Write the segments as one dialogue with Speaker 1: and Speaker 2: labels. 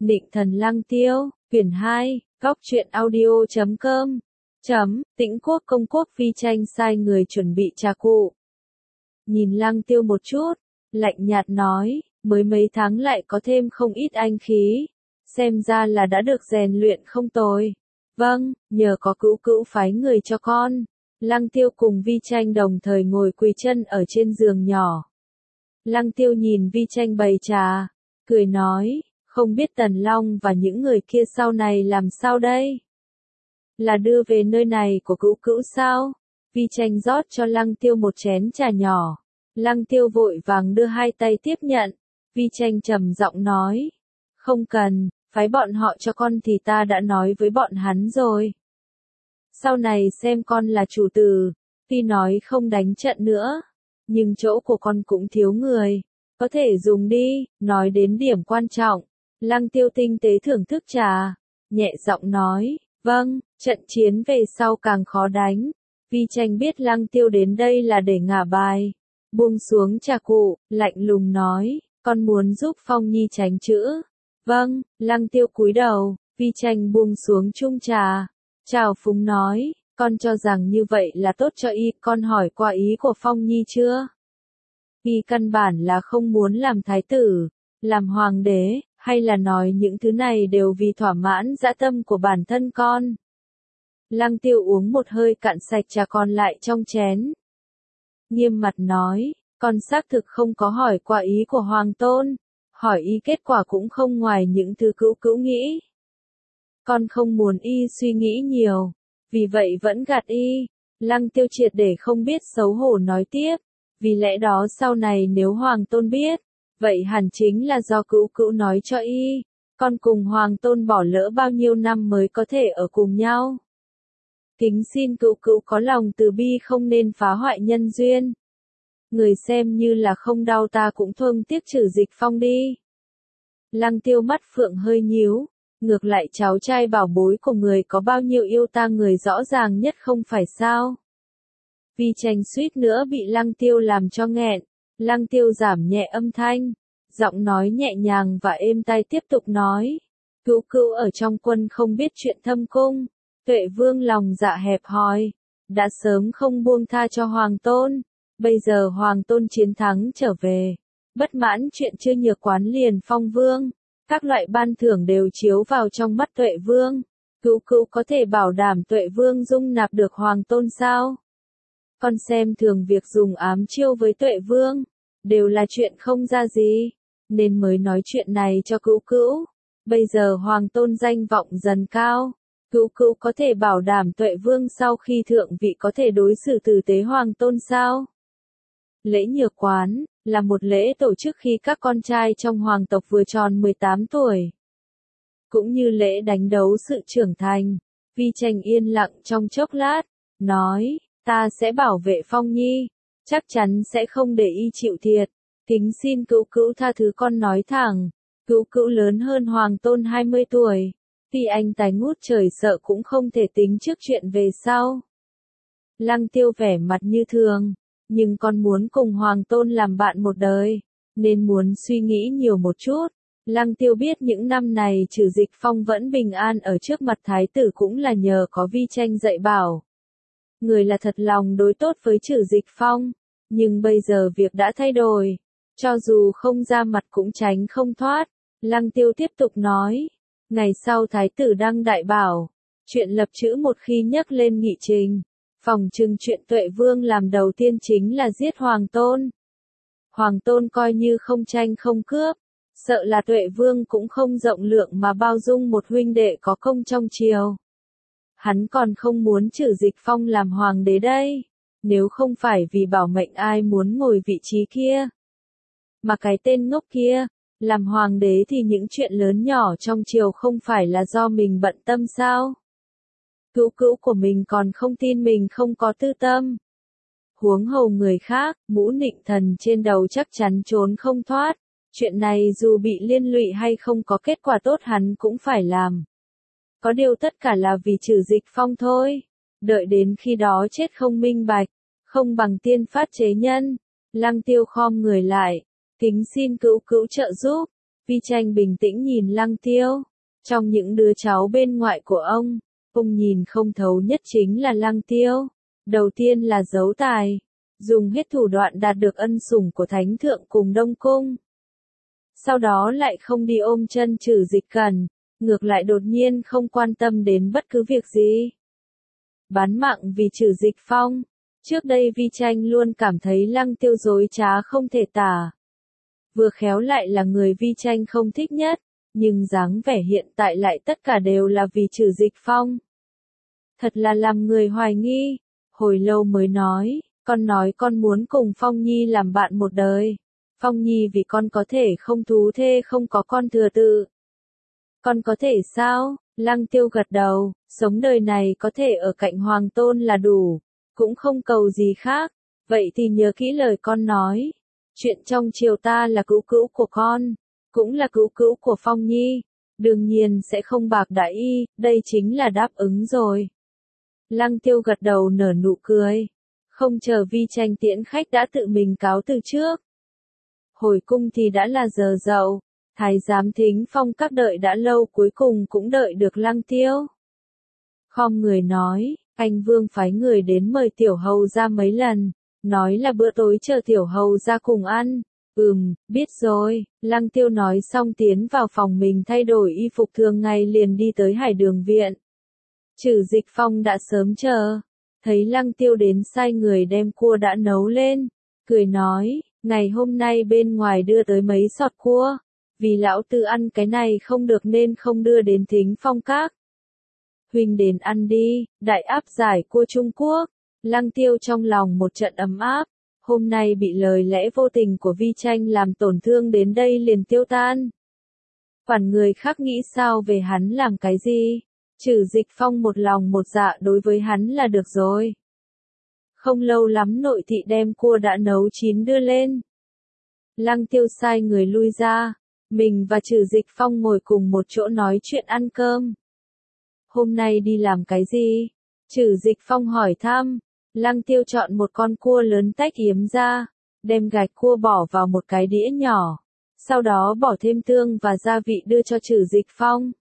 Speaker 1: Nịnh thần Lăng Tiêu, quyển 2, góc truyện audio.com. Tĩnh quốc công quốc phi tranh sai người chuẩn bị trà cụ. Nhìn Lăng Tiêu một chút, lạnh nhạt nói, mới mấy tháng lại có thêm không ít anh khí, xem ra là đã được rèn luyện không tồi. Vâng, nhờ có cữu cữu phái người cho con. Lăng Tiêu cùng Vi Tranh đồng thời ngồi quỳ chân ở trên giường nhỏ. Lăng Tiêu nhìn Vi Tranh bày trà, cười nói, không biết Tần Long và những người kia sau này làm sao đây? Là đưa về nơi này của cữu cữu sao? Vi Tranh rót cho Lăng Tiêu một chén trà nhỏ. Lăng Tiêu vội vàng đưa hai tay tiếp nhận. Vi Tranh trầm giọng nói, không cần, phái bọn họ cho con thì ta đã nói với bọn hắn rồi. Sau này xem con là chủ tử, tuy nói không đánh trận nữa, nhưng chỗ của con cũng thiếu người, có thể dùng đi. Nói đến điểm quan trọng, Lăng Tiêu tinh tế thưởng thức trà, nhẹ giọng nói, vâng, trận chiến về sau càng khó đánh. Vi Tranh biết Lăng Tiêu đến đây là để ngả bài, buông xuống trà cụ, lạnh lùng nói, con muốn giúp Phong Nhi tránh chữ. Vâng, Lăng Tiêu cúi đầu. Vi Tranh buông xuống chung trà, chào phúng nói, con cho rằng như vậy là tốt cho y, con hỏi qua ý của Phong Nhi chưa? Y căn bản là không muốn làm thái tử, làm hoàng đế, hay là nói những thứ này đều vì thỏa mãn dã tâm của bản thân con? Lăng Tiêu uống một hơi cạn sạch trà còn lại trong chén. Nghiêm mặt nói, con xác thực không có hỏi qua ý của hoàng tôn, hỏi y kết quả cũng không ngoài những thứ cữu cữu nghĩ. Con không muốn y suy nghĩ nhiều, vì vậy vẫn gạt y. Lăng Tiêu triệt để không biết xấu hổ nói tiếp, vì lẽ đó sau này nếu hoàng tôn biết, vậy hẳn chính là do cữu cữu nói cho y. Con cùng hoàng tôn bỏ lỡ bao nhiêu năm mới có thể ở cùng nhau. Kính xin cữu cữu có lòng từ bi không nên phá hoại nhân duyên. Người xem như là không đau ta cũng thương tiếc Trử Dịch Phong đi. Lăng Tiêu mắt phượng hơi nhíu, ngược lại cháu trai bảo bối của người có bao nhiêu yêu ta người rõ ràng nhất không phải sao? Vi Tranh suýt nữa bị Lăng Tiêu làm cho nghẹn. Lăng Tiêu giảm nhẹ âm thanh, giọng nói nhẹ nhàng và êm tai tiếp tục nói, cữu cữu ở trong quân không biết chuyện thâm cung, Tuệ Vương lòng dạ hẹp hòi, đã sớm không buông tha cho hoàng tôn. Bây giờ hoàng tôn chiến thắng trở về, bất mãn chuyện chưa nhược quán liền phong vương, các loại ban thưởng đều chiếu vào trong mắt Tuệ Vương. Cữu cữu có thể bảo đảm Tuệ Vương dung nạp được hoàng tôn sao? Con xem thường việc dùng ám chiêu với Tuệ Vương, đều là chuyện không ra gì, nên mới nói chuyện này cho cữu cữu. Bây giờ hoàng tôn danh vọng dần cao, cữu cữu có thể bảo đảm Tuệ Vương sau khi thượng vị có thể đối xử tử tế hoàng tôn sao? Lễ nhược quán là một lễ tổ chức khi các con trai trong hoàng tộc vừa tròn 18 tuổi. Cũng như lễ đánh dấu sự trưởng thành. Vi Tranh yên lặng trong chốc lát, nói, ta sẽ bảo vệ Phong Nhi, chắc chắn sẽ không để y chịu thiệt. Kính xin cữu cữu tha thứ con nói thẳng, cữu cữu lớn hơn hoàng tôn 20 tuổi, tuy anh tài ngút trời sợ cũng không thể tính trước chuyện về sau. Lăng Tiêu vẻ mặt như thường, nhưng con muốn cùng hoàng tôn làm bạn một đời, nên muốn suy nghĩ nhiều một chút. Lăng Tiêu biết những năm này Trử Dịch Phong vẫn bình an ở trước mặt thái tử cũng là nhờ có Vi Tranh dạy bảo. Người là thật lòng đối tốt với Trử Dịch Phong, nhưng bây giờ việc đã thay đổi, cho dù không ra mặt cũng tránh không thoát. Lăng Tiêu tiếp tục nói, ngày sau thái tử đăng đại bảo, chuyện lập chữ một khi nhắc lên nghị trình, phòng trừng chuyện Tuệ Vương làm đầu tiên chính là giết hoàng tôn. Hoàng tôn coi như không tranh không cướp, sợ là Tuệ Vương cũng không rộng lượng mà bao dung một huynh đệ có công trong triều. Hắn còn không muốn Trử Dịch Phong làm hoàng đế đây, nếu không phải vì bảo mệnh ai muốn ngồi vị trí kia. Mà cái tên ngốc kia, làm hoàng đế thì những chuyện lớn nhỏ trong triều không phải là do mình bận tâm sao? Cữu cữu của mình còn không tin mình không có tư tâm. Huống hồ người khác, mũ nịnh thần trên đầu chắc chắn trốn không thoát. Chuyện này dù bị liên lụy hay không có kết quả tốt hắn cũng phải làm. Có điều tất cả là vì Trử Dịch Phong thôi. Đợi đến khi đó chết không minh bạch, không bằng tiên phát chế nhân. Lăng Tiêu khom người lại, kính xin cữu cữu trợ giúp. Vi Tranh bình tĩnh nhìn Lăng Tiêu. Trong những đứa cháu bên ngoại của ông nhìn không thấu nhất chính là Lăng Tiêu. Đầu tiên là giấu tài, dùng hết thủ đoạn đạt được ân sủng của Thánh Thượng cùng Đông Cung. Sau đó lại không đi ôm chân Trử Dịch Cẩn, ngược lại đột nhiên không quan tâm đến bất cứ việc gì. Bán mạng vì Trử Dịch Phong. Trước đây Vi Tranh luôn cảm thấy Lăng Tiêu dối trá không thể tả. Vừa khéo lại là người Vi Tranh không thích nhất, nhưng dáng vẻ hiện tại lại tất cả đều là vì Trử Dịch Phong. Thật là làm người hoài nghi, hồi lâu mới nói con muốn cùng Phong Nhi làm bạn một đời. Phong Nhi vì con có thể không thú thê không có con thừa tự. Con có thể sao? Lăng Tiêu gật đầu, sống đời này có thể ở cạnh Hoàng Tôn là đủ, cũng không cầu gì khác. Vậy thì nhớ kỹ lời con nói. Chuyện trong triều ta là cứu cữu của con, cũng là cứu cữu của Phong Nhi. Đương nhiên sẽ không bạc đãi y, đây chính là đáp ứng rồi. Lăng Tiêu gật đầu nở nụ cười. Không chờ Vi Tranh tiễn khách đã tự mình cáo từ trước. Hồi cung thì đã là giờ dậu. Thái giám Thính Phong các đợi đã lâu cuối cùng cũng đợi được Lăng Tiêu. Khom người nói, anh Vương phái người đến mời tiểu hầu ra mấy lần, nói là bữa tối chờ tiểu hầu ra cùng ăn. Biết rồi. Lăng Tiêu nói xong tiến vào phòng mình thay đổi y phục thường ngày liền đi tới Hải Đường viện. Trử Dịch Phong đã sớm chờ, thấy Lăng Tiêu đến sai người đem cua đã nấu lên, cười nói, ngày hôm nay bên ngoài đưa tới mấy sọt cua, vì lão tư ăn cái này không được nên không đưa đến Thính Phong các. Huynh đến ăn đi, đại áp giải cua Trung Quốc. Lăng Tiêu trong lòng một trận ấm áp, hôm nay bị lời lẽ vô tình của Vi Tranh làm tổn thương đến đây liền tiêu tan. Quản người khác nghĩ sao về hắn làm cái gì? Trử Dịch Phong một lòng một dạ đối với hắn là được rồi. Không lâu lắm nội thị đem cua đã nấu chín đưa lên. Lăng Tiêu sai người lui ra, mình và Trử Dịch Phong ngồi cùng một chỗ nói chuyện ăn cơm. Hôm nay đi làm cái gì? Trử Dịch Phong hỏi thăm. Lăng Tiêu chọn một con cua lớn tách yếm ra, đem gạch cua bỏ vào một cái đĩa nhỏ, sau đó bỏ thêm tương và gia vị đưa cho Trử Dịch Phong.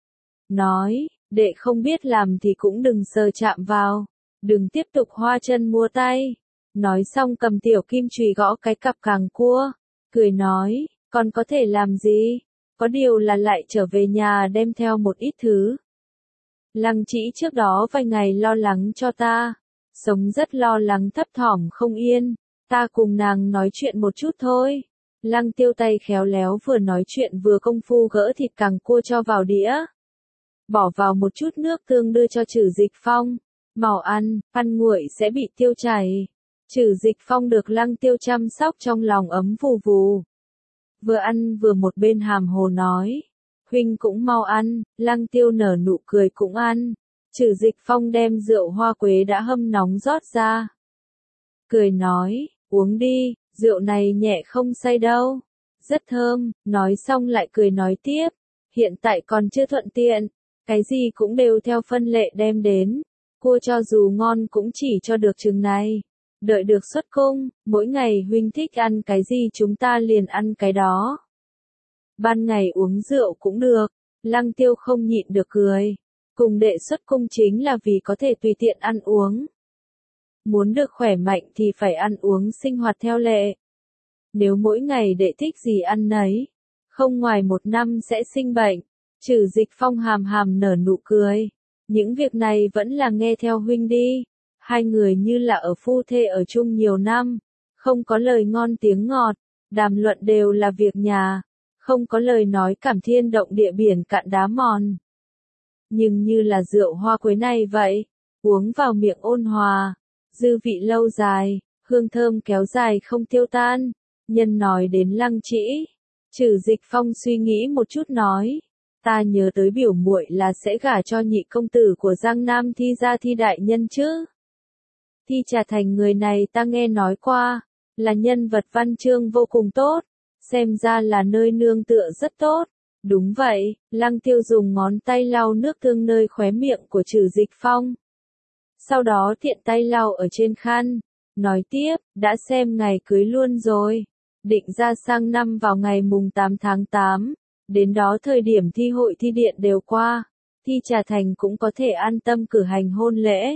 Speaker 1: Nói, đệ không biết làm thì cũng đừng sờ chạm vào, đừng tiếp tục hoa chân múa tay. Nói xong cầm tiểu kim chùy gõ cái cặp càng cua, cười nói, còn có thể làm gì? Có điều là lại trở về nhà đem theo một ít thứ. Lăng Trĩ trước đó vài ngày lo lắng cho ta, sống rất lo lắng thấp thỏm không yên, ta cùng nàng nói chuyện một chút thôi. Lăng Tiêu tay khéo léo vừa nói chuyện vừa công phu gỡ thịt càng cua cho vào đĩa. Bỏ vào một chút nước tương đưa cho Trử Dịch Phong. Mau ăn, ăn nguội sẽ bị tiêu chảy. Trử Dịch Phong được Lăng Tiêu chăm sóc trong lòng ấm vù vù. Vừa ăn vừa một bên hàm hồ nói. Huynh cũng mau ăn, Lăng Tiêu nở nụ cười cũng ăn. Trử Dịch Phong đem rượu hoa quế đã hâm nóng rót ra. Cười nói, uống đi, rượu này nhẹ không say đâu. Rất thơm, nói xong lại cười nói tiếp. Hiện tại còn chưa thuận tiện, cái gì cũng đều theo phân lệ đem đến. Cua cho dù ngon cũng chỉ cho được chừng này. Đợi được xuất cung, mỗi ngày huynh thích ăn cái gì chúng ta liền ăn cái đó. Ban ngày uống rượu cũng được. Lăng Tiêu không nhịn được cười. Cùng đệ xuất cung chính là vì có thể tùy tiện ăn uống. Muốn được khỏe mạnh thì phải ăn uống sinh hoạt theo lệ. Nếu mỗi ngày đệ thích gì ăn nấy, không ngoài một năm sẽ sinh bệnh. Trử Dịch Phong hàm hàm nở nụ cười. Những việc này vẫn là nghe theo huynh đi. Hai người như là ở phu thê ở chung nhiều năm. Không có lời ngon tiếng ngọt. Đàm luận đều là việc nhà. Không có lời nói cảm thiên động địa biển cạn đá mòn. Nhưng như là rượu hoa quế này vậy. Uống vào miệng ôn hòa. Dư vị lâu dài. Hương thơm kéo dài không tiêu tan. Nhân nói đến Lăng Trĩ. Trử Dịch Phong suy nghĩ một chút nói. Ta nhớ tới biểu muội là sẽ gả cho nhị công tử của Giang Nam Thi gia Thi đại nhân chứ. Thi Trà Thành người này ta nghe nói qua. Là nhân vật văn chương vô cùng tốt. Xem ra là nơi nương tựa rất tốt. Đúng vậy, Lăng Tiêu dùng ngón tay lau nước tương nơi khóe miệng của Trử Dịch Phong. Sau đó tiện tay lau ở trên khăn. Nói tiếp, đã xem ngày cưới luôn rồi. định ra sang năm vào ngày mùng 8 tháng 8, đến đó thời điểm thi hội thi điện đều qua, thi Trà Thành cũng có thể an tâm cử hành hôn lễ.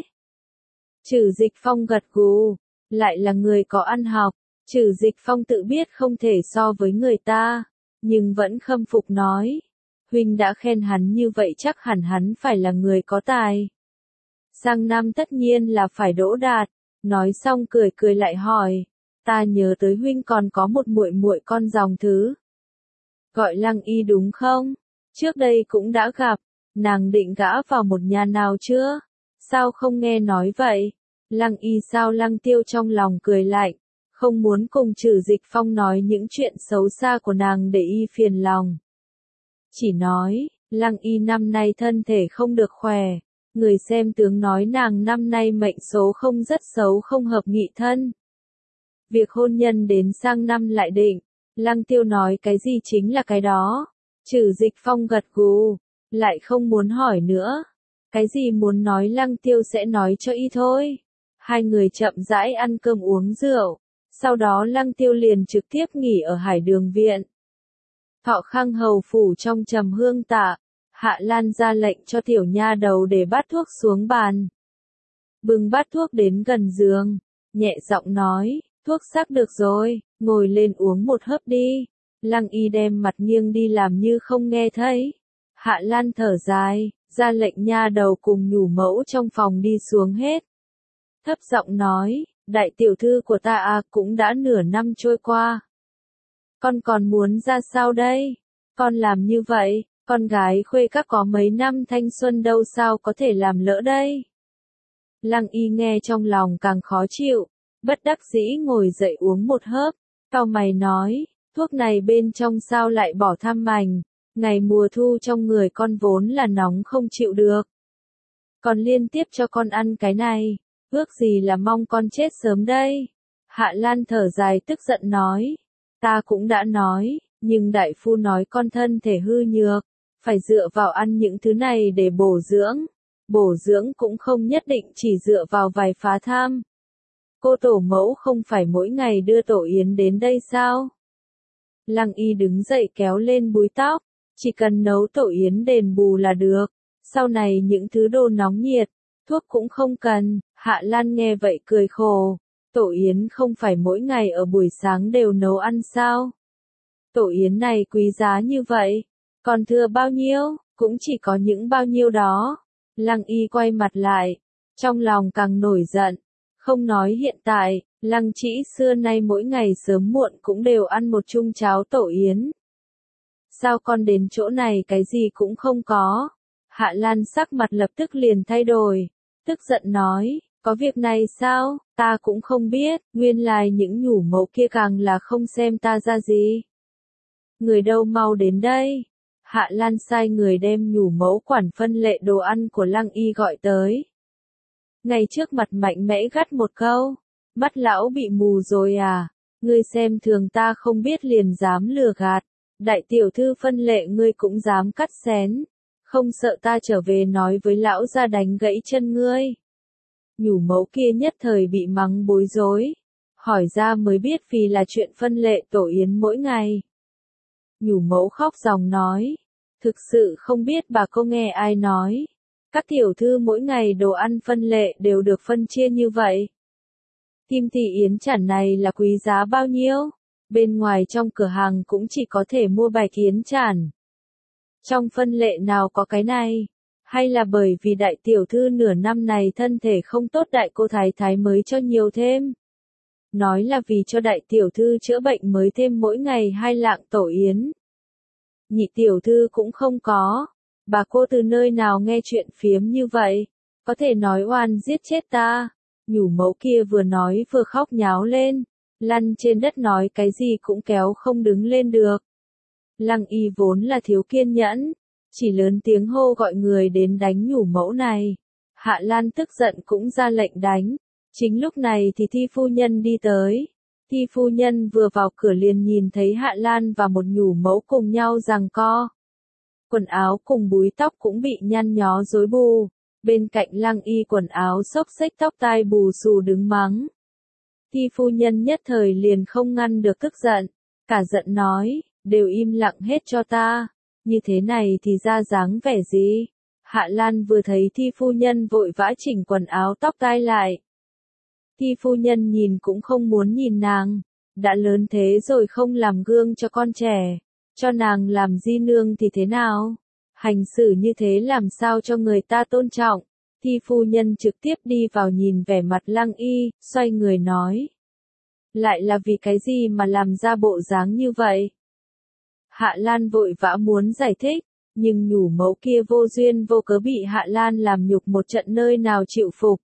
Speaker 1: Trử Dịch Phong gật gù, lại là người có ăn học, Trử Dịch Phong tự biết không thể so với người ta, nhưng vẫn khâm phục nói, huynh đã khen hắn như vậy chắc hẳn hắn phải là người có tài. Sang năm tất nhiên là phải đỗ đạt, nói xong cười cười lại hỏi, ta nhớ tới huynh còn có một muội muội con dòng thứ. Gọi Lăng Y đúng không? Trước đây cũng đã gặp, nàng định gả vào một nhà nào chưa? Sao không nghe nói vậy? Lăng Y sao Lăng Tiêu trong lòng cười lạnh, không muốn cùng Trử Dịch Phong nói những chuyện xấu xa của nàng để y phiền lòng. Chỉ nói, Lăng Y năm nay thân thể không được khỏe, người xem tướng nói nàng năm nay mệnh số không rất xấu không hợp nghị thân. Việc hôn nhân đến sang năm lại định, Lăng Tiêu nói cái gì chính là cái đó. Trử Dịch Phong gật gù, lại không muốn hỏi nữa. Cái gì muốn nói Lăng Tiêu sẽ nói cho y thôi. Hai người chậm rãi ăn cơm uống rượu, sau đó Lăng Tiêu liền trực tiếp nghỉ ở Hải Đường Viện. Thọ Khang hầu phủ trong trầm hương tạ, Hạ Lan ra lệnh cho tiểu nha đầu để bát thuốc xuống bàn. Bưng bát thuốc đến gần giường, nhẹ giọng nói, thuốc sắc được rồi, ngồi lên uống một hớp đi. Lăng Y đem mặt nghiêng đi làm như không nghe thấy. Hạ Lan thở dài, ra lệnh nha đầu cùng nhủ mẫu trong phòng đi xuống hết. Thấp giọng nói, đại tiểu thư của ta cũng đã nửa năm trôi qua. Con còn muốn ra sao đây? Con làm như vậy, con gái khuê các có mấy năm thanh xuân đâu sao có thể làm lỡ đây? Lăng Y nghe trong lòng càng khó chịu, bất đắc dĩ ngồi dậy uống một hớp, cau mày nói, thuốc này bên trong sao lại bỏ tham mành, ngày mùa thu trong người con vốn là nóng không chịu được. Còn liên tiếp cho con ăn cái này, ước gì là mong con chết sớm đây. Hạ Lan thở dài tức giận nói, ta cũng đã nói, nhưng đại phu nói con thân thể hư nhược, phải dựa vào ăn những thứ này để bổ dưỡng cũng không nhất định chỉ dựa vào vài phá tham. Cô tổ mẫu không phải mỗi ngày đưa tổ yến đến đây sao? Lăng Y đứng dậy kéo lên búi tóc, chỉ cần nấu tổ yến đền bù là được, sau này những thứ đồ nóng nhiệt, thuốc cũng không cần. Hạ Lan nghe vậy cười khổ, tổ yến không phải mỗi ngày ở buổi sáng đều nấu ăn sao? Tổ yến này quý giá như vậy, còn thừa bao nhiêu, cũng chỉ có những bao nhiêu đó. Lăng Y quay mặt lại, trong lòng càng nổi giận, không nói hiện tại, Lăng Trĩ xưa nay mỗi ngày sớm muộn cũng đều ăn một chung cháo tổ yến. Sao con đến chỗ này cái gì cũng không có? Hạ Lan sắc mặt lập tức liền thay đổi, tức giận nói, có việc này sao, ta cũng không biết, nguyên lai những nhủ mẫu kia càng là không xem ta ra gì. Người đâu mau đến đây. Hạ Lan sai người đem nhủ mẫu quản phân lệ đồ ăn của Lăng Y gọi tới. Ngay trước mặt mạnh mẽ gắt một câu, mắt lão bị mù rồi à, ngươi xem thường ta không biết liền dám lừa gạt, đại tiểu thư phân lệ ngươi cũng dám cắt xén, không sợ ta trở về nói với lão ra đánh gãy chân ngươi. Nhủ mẫu kia nhất thời bị mắng bối rối, hỏi ra mới biết vì là chuyện phân lệ tổ yến mỗi ngày. Nhủ mẫu khóc ròng nói, thực sự không biết bà cô nghe ai nói. Các tiểu thư mỗi ngày đồ ăn phân lệ đều được phân chia như vậy. Kim thị yến chản này là quý giá bao nhiêu? Bên ngoài trong cửa hàng cũng chỉ có thể mua bạch yến chản. Trong phân lệ nào có cái này? Hay là bởi vì đại tiểu thư nửa năm này thân thể không tốt đại cô thái thái mới cho nhiều thêm? Nói là vì cho đại tiểu thư chữa bệnh mới thêm mỗi ngày 2 lạng tổ yến. Nhị tiểu thư cũng không có. Bà cô từ nơi nào nghe chuyện phiếm như vậy? Có thể nói oan giết chết ta. Nhủ mẫu kia vừa nói vừa khóc nháo lên. Lăn trên đất nói cái gì cũng kéo không đứng lên được. Lăng Y vốn là thiếu kiên nhẫn, chỉ lớn tiếng hô gọi người đến đánh nhủ mẫu này. Hạ Lan tức giận cũng ra lệnh đánh. Chính lúc này thì Thi phu nhân đi tới. Thi phu nhân vừa vào cửa liền nhìn thấy Hạ Lan và một nhủ mẫu cùng nhau giằng co. Quần áo cùng búi tóc cũng bị nhăn nhó rối bù. Bên cạnh Lăng Y quần áo xốc xếch tóc tai bù xù đứng mắng. Thi phu nhân nhất thời liền không ngăn được tức giận. cả giận nói, đều im lặng hết cho ta, như thế này thì ra dáng vẻ gì? Hạ Lan vừa thấy Thi phu nhân vội vã chỉnh quần áo tóc tai lại. Thi phu nhân nhìn cũng không muốn nhìn nàng, đã lớn thế rồi không làm gương cho con trẻ, cho nàng làm di nương thì thế nào? Hành xử như thế làm sao cho người ta tôn trọng? Thi phu nhân trực tiếp đi vào nhìn vẻ mặt Lăng Y, xoay người nói. Lại là vì cái gì mà làm ra bộ dáng như vậy? Hạ Lan vội vã muốn giải thích, nhưng nhủ mẫu kia vô duyên vô cớ bị Hạ Lan làm nhục một trận nơi nào chịu phục.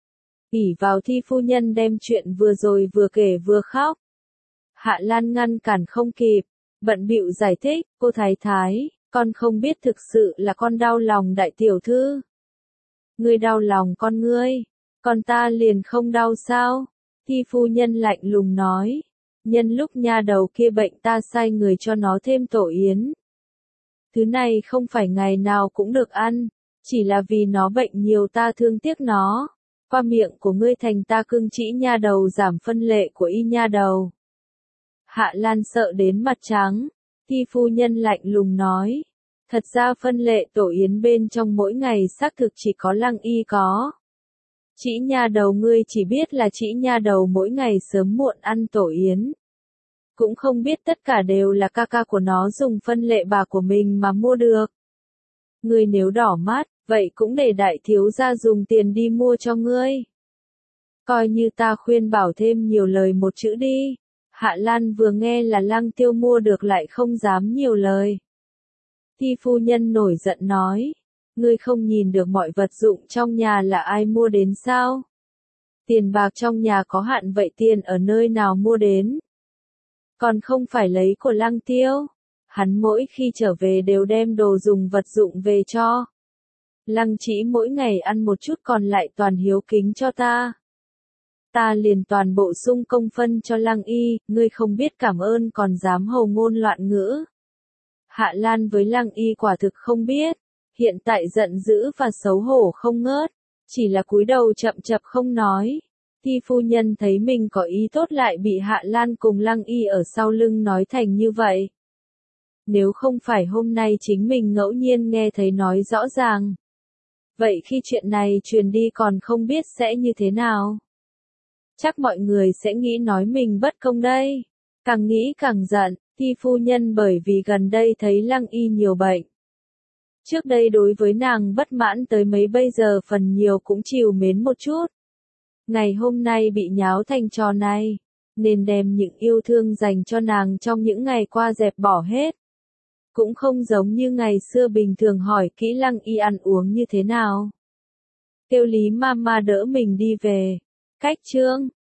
Speaker 1: ỷ vào Thi phu nhân đem chuyện vừa rồi vừa kể vừa khóc. Hạ Lan ngăn cản không kịp, bận bịu giải thích, cô thái thái, con không biết thực sự là con đau lòng đại tiểu thư. Ngươi đau lòng con ngươi, còn ta liền không đau sao? Thi phu nhân lạnh lùng nói, nhân lúc nha đầu kia bệnh ta sai người cho nó thêm tổ yến. Thứ này không phải ngày nào cũng được ăn, chỉ là vì nó bệnh nhiều ta thương tiếc nó. Qua miệng của ngươi thành ta cưng chỉ nha đầu giảm phân lệ của y nha đầu. Hạ Lan sợ đến mặt trắng, Thi phu nhân lạnh lùng nói, thật ra phân lệ tổ yến bên trong mỗi ngày xác thực chỉ có Lăng Y có. Chỉ nha đầu ngươi chỉ biết là chỉ nha đầu mỗi ngày sớm muộn ăn tổ yến. Cũng không biết tất cả đều là ca ca của nó dùng phân lệ bà của mình mà mua được. Ngươi nếu đỏ mắt, vậy cũng để đại thiếu gia dùng tiền đi mua cho ngươi. Coi như ta khuyên bảo thêm nhiều lời một chữ đi. Hạ Lan vừa nghe là Lăng Tiêu mua được lại không dám nhiều lời. Thi phu nhân nổi giận nói, ngươi không nhìn được mọi vật dụng trong nhà là ai mua đến sao? Tiền bạc trong nhà có hạn vậy tiền ở nơi nào mua đến? Còn không phải lấy của Lăng Tiêu. Hắn mỗi khi trở về đều đem đồ dùng vật dụng về cho. Lăng chỉ mỗi ngày ăn một chút còn lại toàn hiếu kính cho ta. Ta liền toàn bộ sung công phân cho Lăng Y, ngươi không biết cảm ơn còn dám hầu ngôn loạn ngữ. Hạ Lan với Lăng Y quả thực không biết, hiện tại giận dữ và xấu hổ không ngớt, chỉ là cúi đầu chậm chậm không nói. Thi phu nhân thấy mình có ý tốt lại bị Hạ Lan cùng Lăng Y ở sau lưng nói thành như vậy. Nếu không phải hôm nay chính mình ngẫu nhiên nghe thấy nói rõ ràng. Vậy khi chuyện này truyền đi còn không biết sẽ như thế nào? Chắc mọi người sẽ nghĩ nói mình bất công đây. Càng nghĩ càng giận, Thi phu nhân bởi vì gần đây thấy Lăng Y nhiều bệnh. Trước đây đối với nàng bất mãn tới mấy bây giờ phần nhiều cũng trìu mến một chút. Ngày hôm nay bị nháo thành trò này, nên đem những yêu thương dành cho nàng trong những ngày qua dẹp bỏ hết. Cũng không giống như ngày xưa bình thường hỏi kỹ Lăng Y ăn uống như thế nào. Kêu Lý Mama đỡ mình đi về. Cách chương